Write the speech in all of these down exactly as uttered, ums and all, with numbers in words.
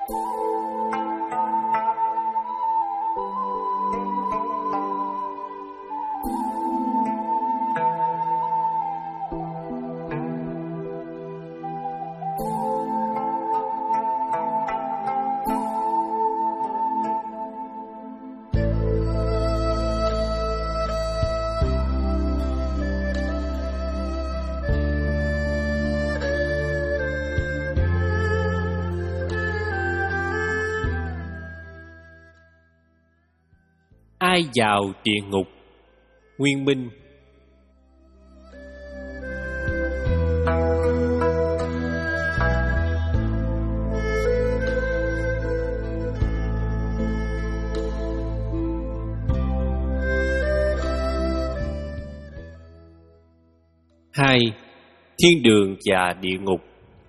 Ai vào địa ngục? Nguyên Minh. Hai. Thiên đường và địa ngục.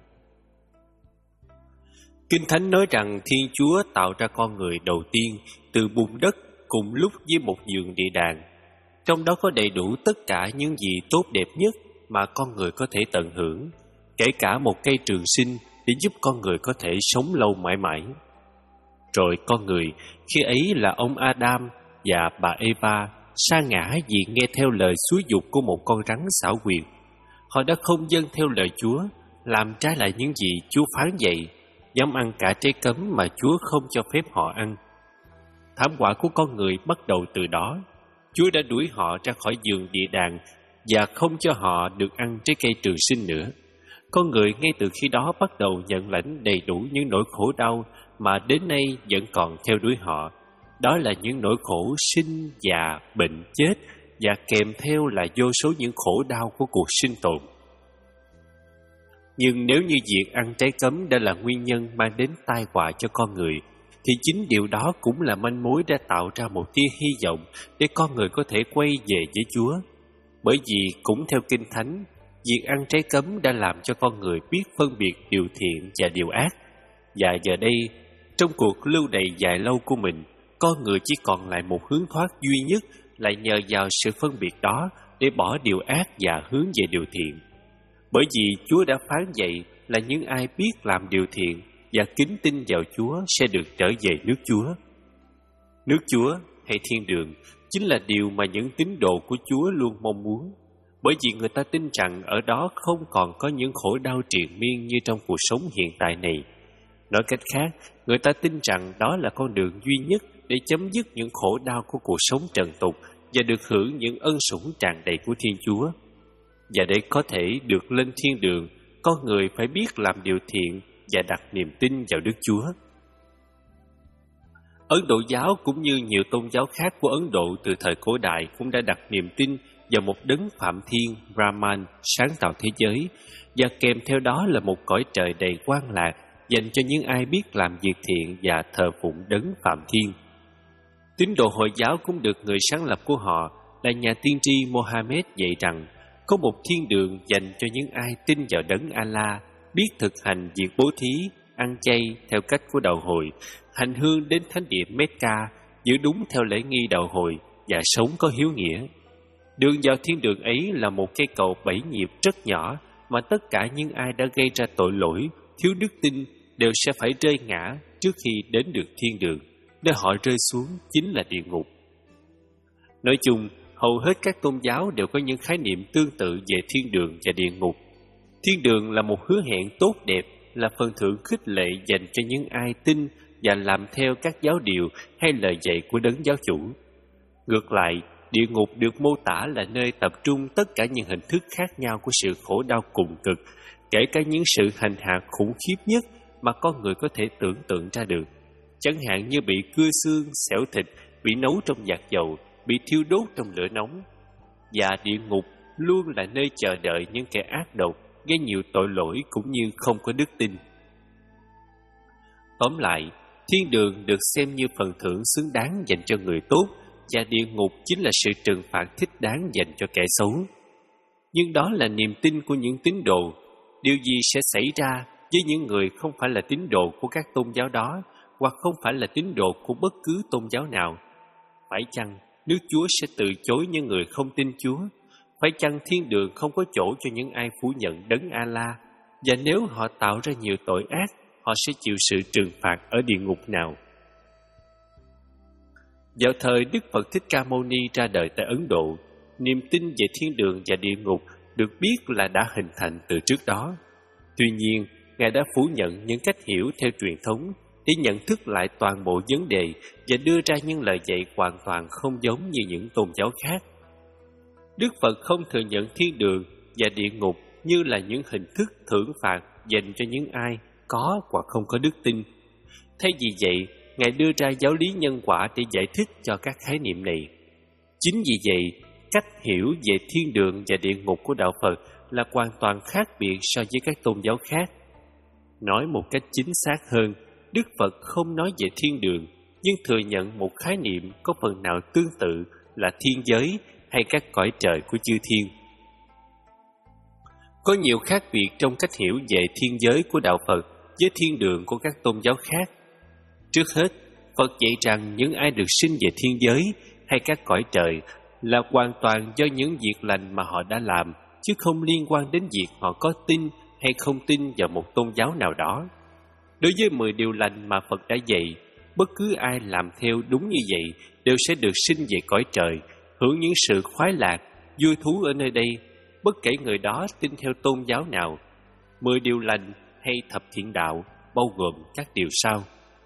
Kinh Thánh nói rằng Thiên Chúa tạo ra con người đầu tiên từ bùn đất cùng lúc với một vườn địa đàng. Trong đó có đầy đủ tất cả những gì tốt đẹp nhất mà con người có thể tận hưởng, kể cả một cây trường sinh để giúp con người có thể sống lâu mãi mãi. Rồi con người, khi ấy là ông Adam và bà Eva, sa ngã vì nghe theo lời xúi giục của một con rắn xảo quyệt. Họ đã không vâng theo lời Chúa, làm trái lại những gì Chúa phán dạy, dám ăn cả trái cấm mà Chúa không cho phép họ ăn. Thảm họa của con người bắt đầu từ đó. Chúa đã đuổi họ ra khỏi vườn địa đàng và không cho họ được ăn trái cây trường sinh nữa. Con người ngay từ khi đó bắt đầu nhận lãnh đầy đủ những nỗi khổ đau mà đến nay vẫn còn theo đuổi họ. Đó là những nỗi khổ sinh, già, bệnh, chết và kèm theo là vô số những khổ đau của cuộc sinh tồn. Nhưng nếu như việc ăn trái cấm đã là nguyên nhân mang đến tai họa cho con người, thì chính điều đó cũng là manh mối đã tạo ra một tia hy vọng để con người có thể quay về với Chúa. Bởi vì cũng theo Kinh Thánh, việc ăn trái cấm đã làm cho con người biết phân biệt điều thiện và điều ác. Và giờ đây, trong cuộc lưu đày dài lâu của mình, con người chỉ còn lại một hướng thoát duy nhất là nhờ vào sự phân biệt đó để bỏ điều ác và hướng về điều thiện. Bởi vì Chúa đã phán dạy là những ai biết làm điều thiện và kính tin vào Chúa sẽ được trở về nước Chúa. Nước Chúa hay thiên đường chính là điều mà những tín đồ của Chúa luôn mong muốn, bởi vì người ta tin rằng ở đó không còn có những khổ đau triền miên như trong cuộc sống hiện tại này. Nói cách khác, người ta tin rằng đó là con đường duy nhất để chấm dứt những khổ đau của cuộc sống trần tục và được hưởng những ân sủng tràn đầy của Thiên Chúa. Và để có thể được lên thiên đường, con người phải biết làm điều thiện và đặt niềm tin vào Đức Chúa. Ấn Độ giáo cũng như nhiều tôn giáo khác của Ấn Độ từ thời cổ đại cũng đã đặt niềm tin vào một đấng Phạm Thiên, Brahman, sáng tạo thế giới, và kèm theo đó là một cõi trời đầy quan lạc dành cho những ai biết làm việc thiện và thờ phụng đấng Phạm Thiên. Tín đồ Hồi giáo cũng được người sáng lập của họ là nhà tiên tri Mohammed dạy rằng có một thiên đường dành cho những ai tin vào đấng Allah, biết thực hành việc bố thí, ăn chay theo cách của đạo hồi, hành hương đến thánh địa Mecca, giữ đúng theo lễ nghi đạo hồi và sống có hiếu nghĩa. Đường vào thiên đường ấy là một cây cầu bảy nhịp rất nhỏ mà tất cả những ai đã gây ra tội lỗi, thiếu đức tin đều sẽ phải rơi ngã trước khi đến được thiên đường. Nơi họ rơi xuống chính là địa ngục. Nói chung, hầu hết các tôn giáo đều có những khái niệm tương tự về thiên đường và địa ngục. Thiên đường là một hứa hẹn tốt đẹp, là phần thưởng khích lệ dành cho những ai tin và làm theo các giáo điều hay lời dạy của đấng giáo chủ. Ngược lại, địa ngục được mô tả là nơi tập trung tất cả những hình thức khác nhau của sự khổ đau cùng cực, kể cả những sự hành hạ khủng khiếp nhất mà con người có thể tưởng tượng ra được. Chẳng hạn như bị cưa xương, xẻo thịt, bị nấu trong vạc dầu, bị thiêu đốt trong lửa nóng. Và địa ngục luôn là nơi chờ đợi những kẻ ác độc, gây nhiều tội lỗi cũng như không có đức tin. Tóm lại, thiên đường được xem như phần thưởng xứng đáng dành cho người tốt, và địa ngục chính là sự trừng phạt thích đáng dành cho kẻ xấu. Nhưng đó là niềm tin của những tín đồ. Điều gì sẽ xảy ra với những người không phải là tín đồ của các tôn giáo đó, hoặc không phải là tín đồ của bất cứ tôn giáo nào? Phải chăng nước Chúa sẽ từ chối những người không tin Chúa? Phải chăng thiên đường không có chỗ cho những ai phủ nhận đấng Allah? Và nếu họ tạo ra nhiều tội ác, họ sẽ chịu sự trừng phạt ở địa ngục nào. Vào thời Đức Phật Thích Ca Mâu Ni ra đời tại Ấn Độ, niềm tin về thiên đường và địa ngục được biết là đã hình thành từ trước đó. Tuy nhiên, Ngài đã phủ nhận những cách hiểu theo truyền thống để nhận thức lại toàn bộ vấn đề và đưa ra những lời dạy hoàn toàn không giống như những tôn giáo khác. Đức Phật không thừa nhận thiên đường và địa ngục như là những hình thức thưởng phạt dành cho những ai có hoặc không có đức tin. Thay vì vậy, Ngài đưa ra giáo lý nhân quả để giải thích cho các khái niệm này. Chính vì vậy, cách hiểu về thiên đường và địa ngục của Đạo Phật là hoàn toàn khác biệt so với các tôn giáo khác. Nói một cách chính xác hơn, Đức Phật không nói về thiên đường, nhưng thừa nhận một khái niệm có phần nào tương tự là thiên giới hay các cõi trời của chư thiên. Có nhiều khác biệt trong cách hiểu về thiên giới của Đạo Phật với thiên đường của các tôn giáo khác. Trước hết, Phật dạy rằng những ai được sinh về thiên giới hay các cõi trời là hoàn toàn do những việc lành mà họ đã làm, chứ không liên quan đến việc họ có tin hay không tin vào một tôn giáo nào đó. Đối với mười điều lành mà Phật đã dạy, bất cứ ai làm theo đúng như vậy đều sẽ được sinh về cõi trời, hưởng những sự khoái lạc, vui thú ở nơi đây, bất kể người đó tin theo tôn giáo nào. Mười điều lành hay thập thiện đạo bao gồm các điều sau.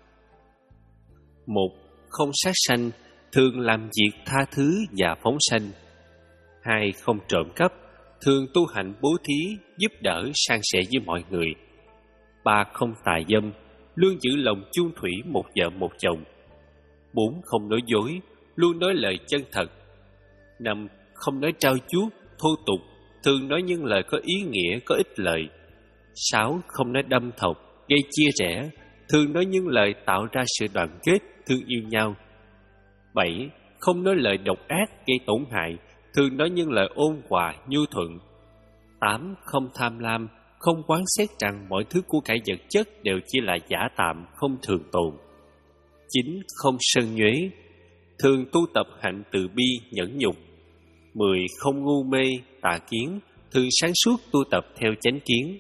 Một, không sát sanh, thường làm việc tha thứ và phóng sanh. Hai, không trộm cắp, thường tu hạnh bố thí, giúp đỡ, san sẻ với mọi người. Ba, không tà dâm, luôn giữ lòng chung thủy một vợ một chồng. Bốn, không nói dối, luôn nói lời chân thật. Năm, không nói trao chuốt, thô tục, thường nói những lời có ý nghĩa, có ích lợi. Sáu, không nói đâm thọc, gây chia rẽ, thường nói những lời tạo ra sự đoàn kết, thương yêu nhau. Bảy, không nói lời độc ác, gây tổn hại, thường nói những lời ôn hòa, nhu thuận. Tám, không tham lam, không quán xét rằng mọi thứ của cải vật chất đều chỉ là giả tạm, không thường tồn. Chín, không sân nhuế, thường tu tập hạnh từ bi, nhẫn nhục. Mười, không ngu mê, tà kiến, thường sáng suốt tu tập theo chánh kiến.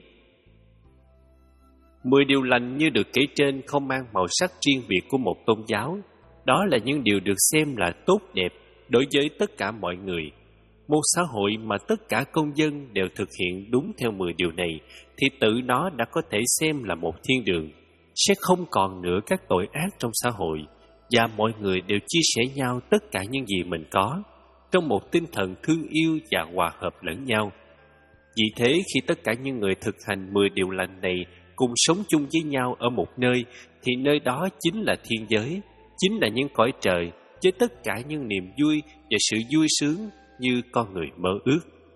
Mười điều lành như được kể trên không mang màu sắc riêng biệt của một tôn giáo. Đó là những điều được xem là tốt đẹp đối với tất cả mọi người. Một xã hội mà tất cả công dân đều thực hiện đúng theo mười điều này thì tự nó đã có thể xem là một thiên đường. Sẽ không còn nữa các tội ác trong xã hội, và mọi người đều chia sẻ nhau tất cả những gì mình có, trong một tinh thần thương yêu và hòa hợp lẫn nhau. Vì thế, khi tất cả những người thực hành mười điều lành này cùng sống chung với nhau ở một nơi, thì nơi đó chính là thiên giới, chính là những cõi trời, với tất cả những niềm vui và sự vui sướng như con người mơ ước.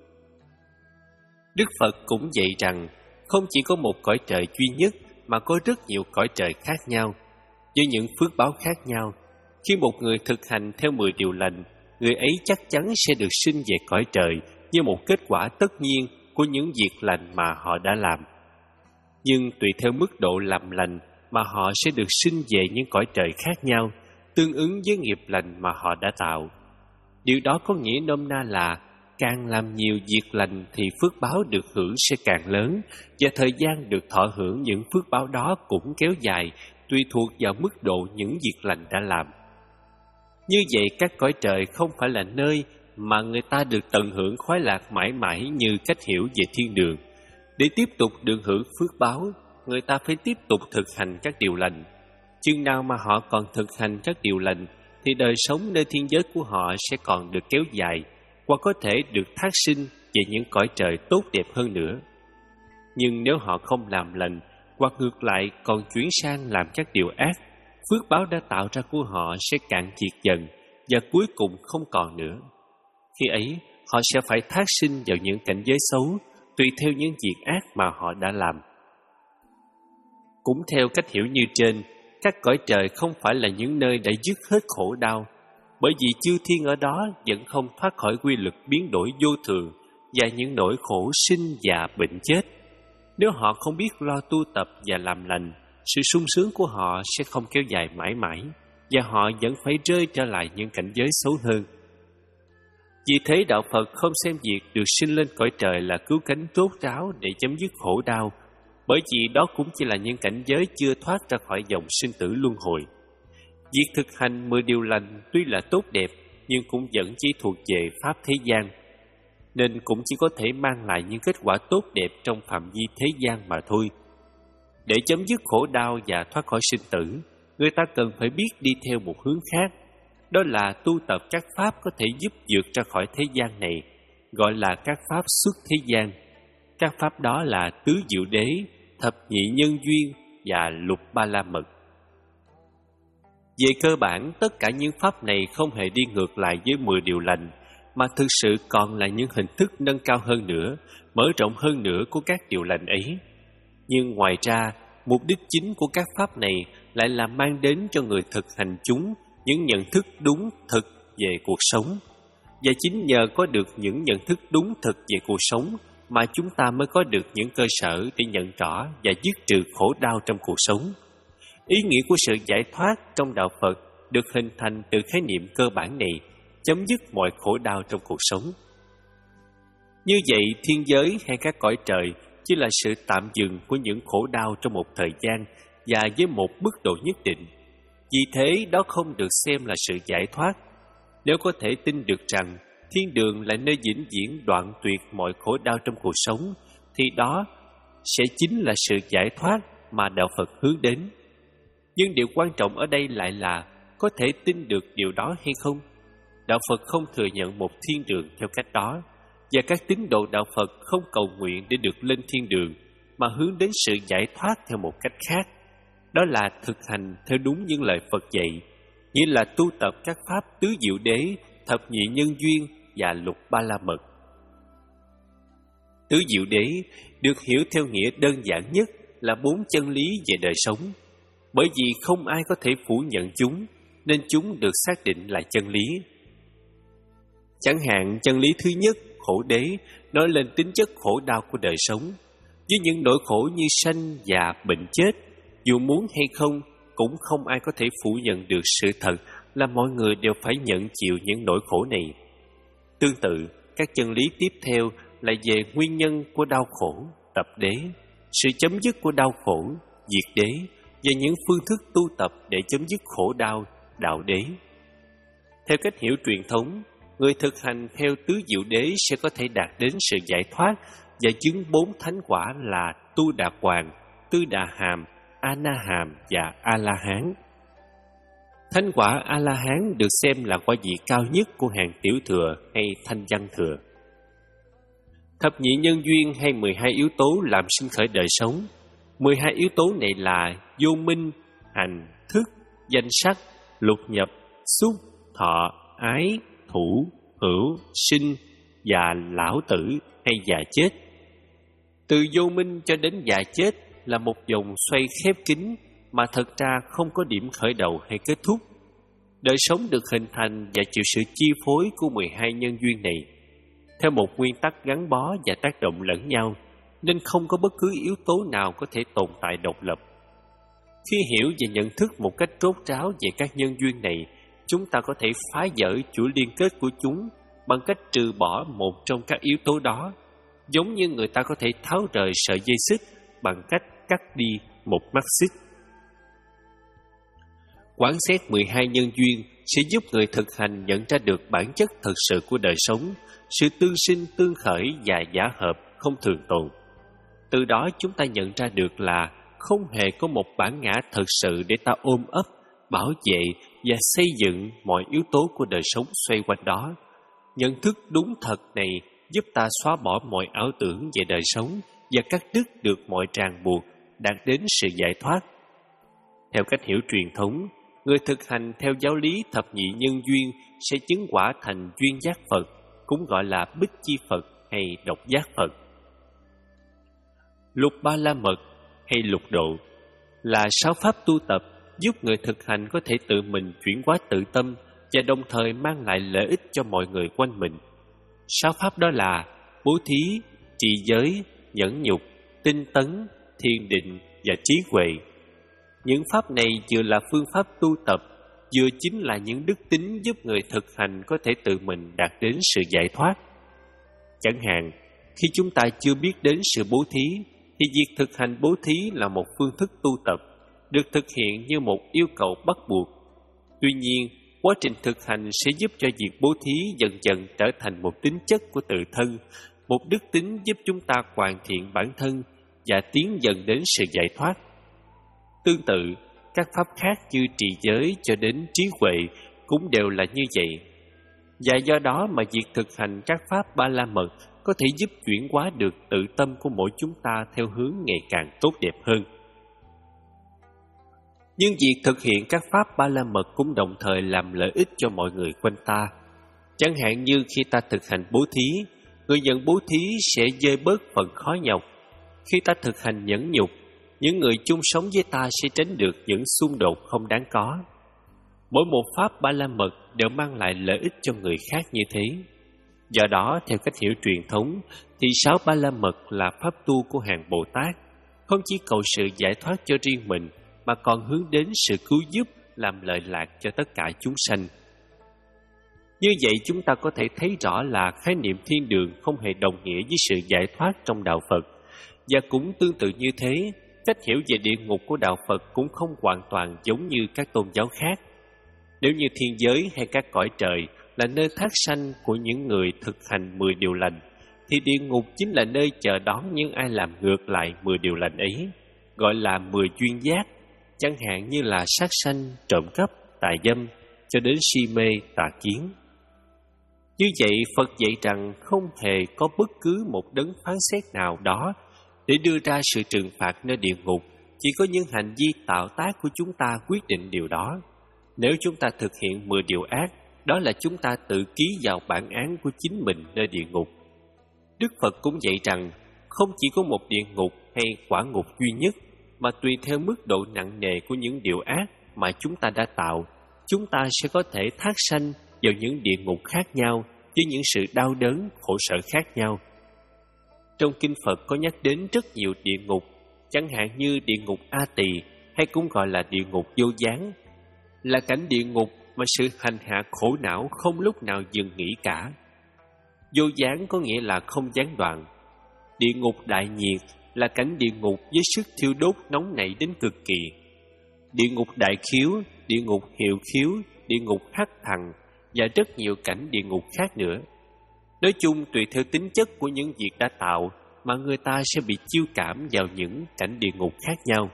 Đức Phật cũng dạy rằng, không chỉ có một cõi trời duy nhất, mà có rất nhiều cõi trời khác nhau, với những phước báo khác nhau. Khi một người thực hành theo mười điều lành, người ấy chắc chắn sẽ được sinh về cõi trời như một kết quả tất nhiên của những việc lành mà họ đã làm. Nhưng tùy theo mức độ làm lành mà họ sẽ được sinh về những cõi trời khác nhau, tương ứng với nghiệp lành mà họ đã tạo. Điều đó có nghĩa nôm na là càng làm nhiều việc lành thì phước báo được hưởng sẽ càng lớn, và thời gian được thọ hưởng những phước báo đó cũng kéo dài, tùy thuộc vào mức độ những việc lành đã làm. Như vậy, các cõi trời không phải là nơi mà người ta được tận hưởng khoái lạc mãi mãi như cách hiểu về thiên đường. Để tiếp tục được hưởng phước báo, người ta phải tiếp tục thực hành các điều lành. Chừng nào mà họ còn thực hành các điều lành, thì đời sống nơi thiên giới của họ sẽ còn được kéo dài, hoặc có thể được thác sinh về những cõi trời tốt đẹp hơn nữa. Nhưng nếu họ không làm lành, hoặc ngược lại còn chuyển sang làm các điều ác, phước báo đã tạo ra của họ sẽ cạn kiệt dần, và cuối cùng không còn nữa. Khi ấy, họ sẽ phải thác sinh vào những cảnh giới xấu, tùy theo những việc ác mà họ đã làm. Cũng theo cách hiểu như trên, các cõi trời không phải là những nơi đã dứt hết khổ đau, bởi vì chư thiên ở đó vẫn không thoát khỏi quy luật biến đổi vô thường và những nỗi khổ sinh già bệnh chết. Nếu họ không biết lo tu tập và làm lành, sự sung sướng của họ sẽ không kéo dài mãi mãi, và họ vẫn phải rơi trở lại những cảnh giới xấu hơn. Vì thế, Đạo Phật không xem việc được sinh lên cõi trời là cứu cánh rốt ráo để chấm dứt khổ đau, bởi vì đó cũng chỉ là những cảnh giới chưa thoát ra khỏi dòng sinh tử luân hồi. Việc thực hành mười điều lành tuy là tốt đẹp, nhưng cũng vẫn chỉ thuộc về pháp thế gian, nên cũng chỉ có thể mang lại những kết quả tốt đẹp trong phạm vi thế gian mà thôi. Để chấm dứt khổ đau và thoát khỏi sinh tử, người ta cần phải biết đi theo một hướng khác, đó là tu tập các pháp có thể giúp vượt ra khỏi thế gian này, gọi là các pháp xuất thế gian. Các pháp đó là tứ diệu đế, thập nhị nhân duyên và lục ba la mật. Về cơ bản, tất cả những pháp này không hề đi ngược lại với mười điều lành, mà thực sự còn là những hình thức nâng cao hơn nữa, mở rộng hơn nữa của các điều lành ấy. Nhưng ngoài ra, mục đích chính của các pháp này lại là mang đến cho người thực hành chúng những nhận thức đúng thực về cuộc sống. Và chính nhờ có được những nhận thức đúng thực về cuộc sống mà chúng ta mới có được những cơ sở để nhận rõ và dứt trừ khổ đau trong cuộc sống. Ý nghĩa của sự giải thoát trong đạo Phật được hình thành từ khái niệm cơ bản này, chấm dứt mọi khổ đau trong cuộc sống. Như vậy, thiên giới hay các cõi trời chỉ là sự tạm dừng của những khổ đau trong một thời gian và với một mức độ nhất định. Vì thế, đó không được xem là sự giải thoát. Nếu có thể tin được rằng thiên đường là nơi vĩnh viễn đoạn tuyệt mọi khổ đau trong cuộc sống, thì đó sẽ chính là sự giải thoát mà đạo Phật hướng đến. Nhưng điều quan trọng ở đây lại là có thể tin được điều đó hay không. Đạo Phật không thừa nhận một thiên đường theo cách đó, và các tín đồ đạo Phật không cầu nguyện để được lên thiên đường, mà hướng đến sự giải thoát theo một cách khác. Đó là thực hành theo đúng những lời Phật dạy, nghĩa là tu tập các pháp tứ diệu đế, thập nhị nhân duyên và lục ba la mật. Tứ diệu đế được hiểu theo nghĩa đơn giản nhất là bốn chân lý về đời sống. Bởi vì không ai có thể phủ nhận chúng, nên chúng được xác định là chân lý. Chẳng hạn, chân lý thứ nhất, khổ đế, nói lên tính chất khổ đau của đời sống. Với những nỗi khổ như sanh, già, bệnh chết, dù muốn hay không, cũng không ai có thể phủ nhận được sự thật là mọi người đều phải nhận chịu những nỗi khổ này. Tương tự, các chân lý tiếp theo là về nguyên nhân của đau khổ, tập đế, sự chấm dứt của đau khổ, diệt đế, và những phương thức tu tập để chấm dứt khổ đau, đạo đế. Theo cách hiểu truyền thống, người thực hành theo tứ diệu đế sẽ có thể đạt đến sự giải thoát và chứng bốn thánh quả là Tu Đà Hoàng, Tư Đà Hàm, A Na Hàm và A La Hán. Thánh quả A La Hán được xem là quả vị cao nhất của hàng tiểu thừa hay thanh văn thừa. Thập nhị nhân duyên hay mười hai yếu tố làm sinh khởi đời sống. mười hai yếu tố này là vô minh, hành, thức, danh sắc, lục nhập, xúc, thọ, ái, thủ, hữu, sinh, già, lão tử hay già chết. Từ vô minh cho đến già chết là một vòng xoay khép kín mà thật ra không có điểm khởi đầu hay kết thúc. Đời sống được hình thành và chịu sự chi phối của mười hai nhân duyên này theo một nguyên tắc gắn bó và tác động lẫn nhau, nên không có bất cứ yếu tố nào có thể tồn tại độc lập. Khi hiểu và nhận thức một cách rốt ráo về các nhân duyên này, chúng ta có thể phá vỡ chuỗi liên kết của chúng bằng cách trừ bỏ một trong các yếu tố đó, giống như người ta có thể tháo rời sợi dây xích bằng cách cắt đi một mắt xích. Quán xét mười hai nhân duyên sẽ giúp người thực hành nhận ra được bản chất thật sự của đời sống, sự tương sinh tương khởi và giả hợp không thường tồn. Từ đó chúng ta nhận ra được là không hề có một bản ngã thật sự để ta ôm ấp, bảo vệ và xây dựng mọi yếu tố của đời sống xoay quanh đó. Nhận thức đúng thật này giúp ta xóa bỏ mọi ảo tưởng về đời sống và cắt đứt được mọi ràng buộc, đạt đến sự giải thoát. Theo cách hiểu truyền thống, người thực hành theo giáo lý thập nhị nhân duyên sẽ chứng quả thành duyên giác Phật, cũng gọi là bích chi Phật hay độc giác Phật. Lục ba la mật hay lục độ là sáu pháp tu tập giúp người thực hành có thể tự mình chuyển hóa tự tâm và đồng thời mang lại lợi ích cho mọi người quanh mình. Sáu pháp đó là bố thí, trì giới, nhẫn nhục, tinh tấn, thiền định và trí huệ. Những pháp này vừa là phương pháp tu tập, vừa chính là những đức tính giúp người thực hành có thể tự mình đạt đến sự giải thoát. Chẳng hạn, khi chúng ta chưa biết đến sự bố thí, thì việc thực hành bố thí là một phương thức tu tập, được thực hiện như một yêu cầu bắt buộc. Tuy nhiên, quá trình thực hành sẽ giúp cho việc bố thí dần dần trở thành một tính chất của tự thân, một đức tính giúp chúng ta hoàn thiện bản thân và tiến dần đến sự giải thoát. Tương tự, các pháp khác như trì giới cho đến trí huệ cũng đều là như vậy. Và do đó mà việc thực hành các pháp Ba La Mật có thể giúp chuyển hóa được tự tâm của mỗi chúng ta theo hướng ngày càng tốt đẹp hơn. Nhưng việc thực hiện các pháp Ba La Mật cũng đồng thời làm lợi ích cho mọi người quanh ta. Chẳng hạn như khi ta thực hành bố thí, người nhận bố thí sẽ vơi bớt phần khó nhọc. Khi ta thực hành nhẫn nhục, những người chung sống với ta sẽ tránh được những xung đột không đáng có. Mỗi một pháp Ba La Mật đều mang lại lợi ích cho người khác như thế. Do đó, theo cách hiểu truyền thống, thì sáu Ba La Mật là pháp tu của hàng Bồ Tát, không chỉ cầu sự giải thoát cho riêng mình, mà còn hướng đến sự cứu giúp, làm lợi lạc cho tất cả chúng sanh. Như vậy chúng ta có thể thấy rõ là khái niệm thiên đường không hề đồng nghĩa với sự giải thoát trong đạo Phật. Và cũng tương tự như thế, cách hiểu về địa ngục của đạo Phật cũng không hoàn toàn giống như các tôn giáo khác. Nếu như thiên giới hay các cõi trời là nơi thác sanh của những người thực hành mười điều lành, thì địa ngục chính là nơi chờ đón những ai làm ngược lại mười điều lành ấy, gọi là mười duyên giác, chẳng hạn như là sát sanh, trộm cắp, tà dâm, cho đến si mê, tà kiến. Như vậy, Phật dạy rằng không hề có bất cứ một đấng phán xét nào đó để đưa ra sự trừng phạt nơi địa ngục, chỉ có những hành vi tạo tác của chúng ta quyết định điều đó. Nếu chúng ta thực hiện mười điều ác, đó là chúng ta tự ký vào bản án của chính mình nơi địa ngục. Đức Phật cũng dạy rằng, không chỉ có một địa ngục hay quả ngục duy nhất, mà tùy theo mức độ nặng nề của những điều ác mà chúng ta đã tạo, chúng ta sẽ có thể thác sanh vào những địa ngục khác nhau với những sự đau đớn, khổ sở khác nhau. Trong Kinh Phật có nhắc đến rất nhiều địa ngục, chẳng hạn như địa ngục A Tỳ hay cũng gọi là địa ngục vô gián, là cảnh địa ngục mà sự hành hạ khổ não không lúc nào dừng nghỉ cả. Vô gián có nghĩa là không gián đoạn. Địa ngục đại nhiệt là cảnh địa ngục với sức thiêu đốt nóng nảy đến cực kỳ. Địa ngục đại khiếu, địa ngục hiệu khiếu, địa ngục hắc thằng và rất nhiều cảnh địa ngục khác nữa. Nói chung, tùy theo tính chất của những việc đã tạo mà người ta sẽ bị chiêu cảm vào những cảnh địa ngục khác nhau.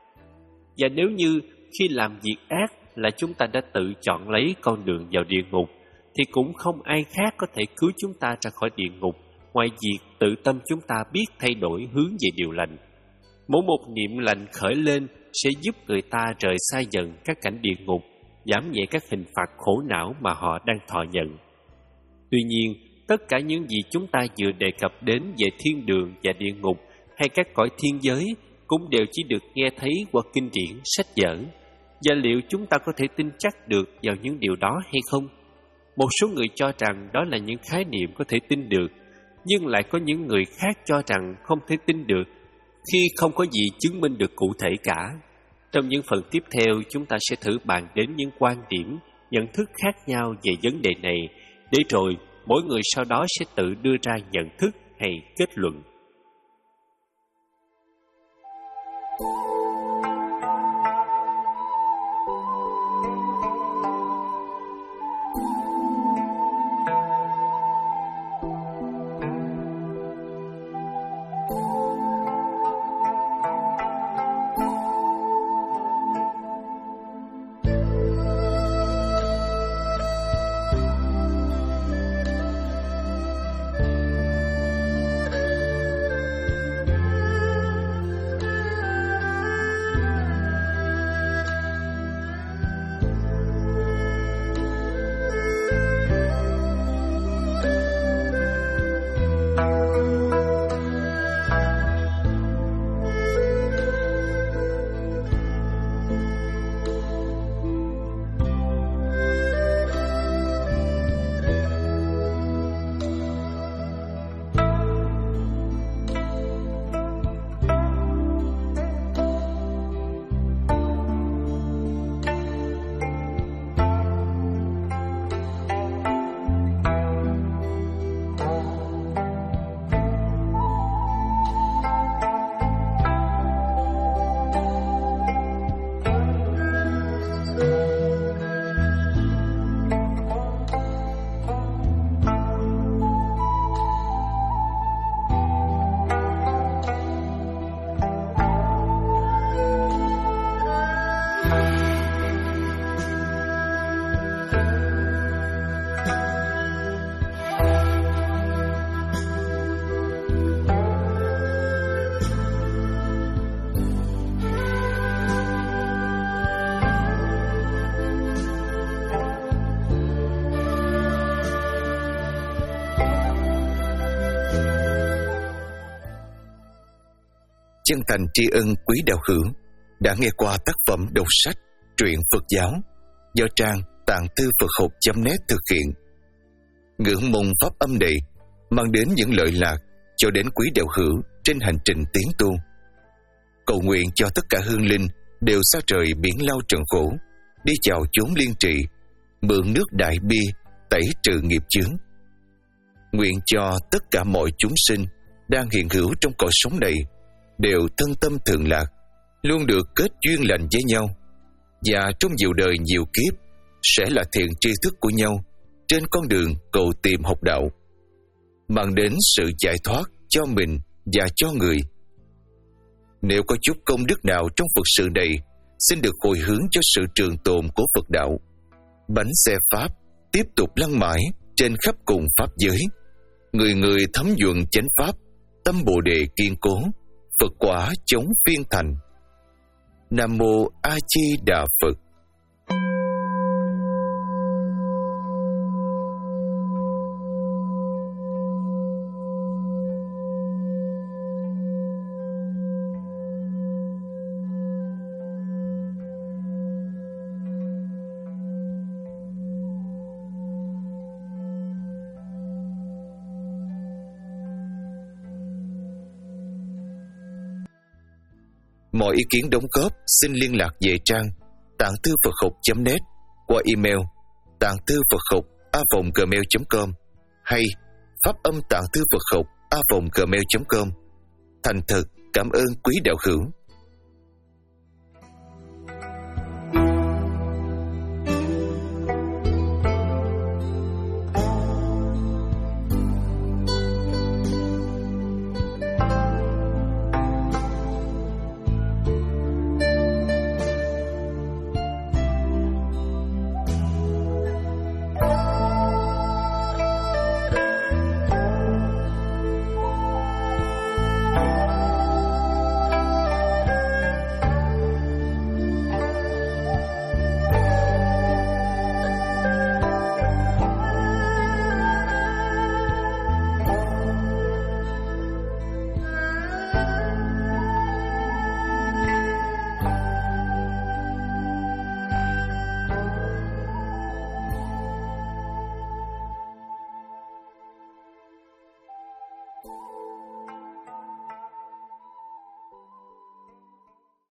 Và nếu như khi làm việc ác là chúng ta đã tự chọn lấy con đường vào địa ngục, thì cũng không ai khác có thể cứu chúng ta ra khỏi địa ngục ngoài việc tự tâm chúng ta biết thay đổi hướng về điều lành. Mỗi một niệm lành khởi lên sẽ giúp người ta rời xa dần các cảnh địa ngục, giảm nhẹ các hình phạt khổ não mà họ đang thọ nhận. Tuy nhiên, tất cả những gì chúng ta vừa đề cập đến về thiên đường và địa ngục hay các cõi thiên giới cũng đều chỉ được nghe thấy qua kinh điển, sách vở. Và liệu chúng ta có thể tin chắc được vào những điều đó hay không? Một số người cho rằng đó là những khái niệm có thể tin được, nhưng lại có những người khác cho rằng không thể tin được khi không có gì chứng minh được cụ thể cả. Trong những phần tiếp theo, chúng ta sẽ thử bàn đến những quan điểm, nhận thức khác nhau về vấn đề này, để rồi mỗi người sau đó sẽ tự đưa ra nhận thức hay kết luận. chân thành tri ân quý đạo hữu đã nghe qua tác phẩm đọc sách truyện Phật giáo do trang tạng thư Phật học chấm net thực hiện. Ngưỡng mong pháp âm này mang đến những lợi lạc cho đến quý đạo hữu trên hành trình tiến tu. Cầu nguyện cho tất cả hương linh đều xa trời biển lao trần khổ, đi chào chốn liên trị, mượn nước đại bi tẩy trừ nghiệp chướng. Nguyện cho tất cả mọi chúng sinh đang hiện hữu trong cõi sống này đều thân tâm thường lạc, luôn được kết duyên lành với nhau, và trong nhiều đời nhiều kiếp sẽ là thiện tri thức của nhau trên con đường cầu tìm học đạo, mang đến sự giải thoát cho mình và cho người. Nếu có chút công đức nào trong Phật sự này, xin được hồi hướng cho sự trường tồn của Phật đạo. Bánh xe Pháp tiếp tục lăn mãi trên khắp cùng Pháp giới, người người thấm nhuận chánh Pháp, tâm Bồ Đề kiên cố, Phật quả chống phiên thành. Nam Mô A Di Đà Phật. Mọi ý kiến đóng góp xin liên lạc về trang tạng thư Phật học chấm net qua email tạng thư Phật học a vòng gmail chấm com hay pháp âm tạng thư Phật học a vòng gmail chấm com. Thành thật cảm ơn quý đạo hữu.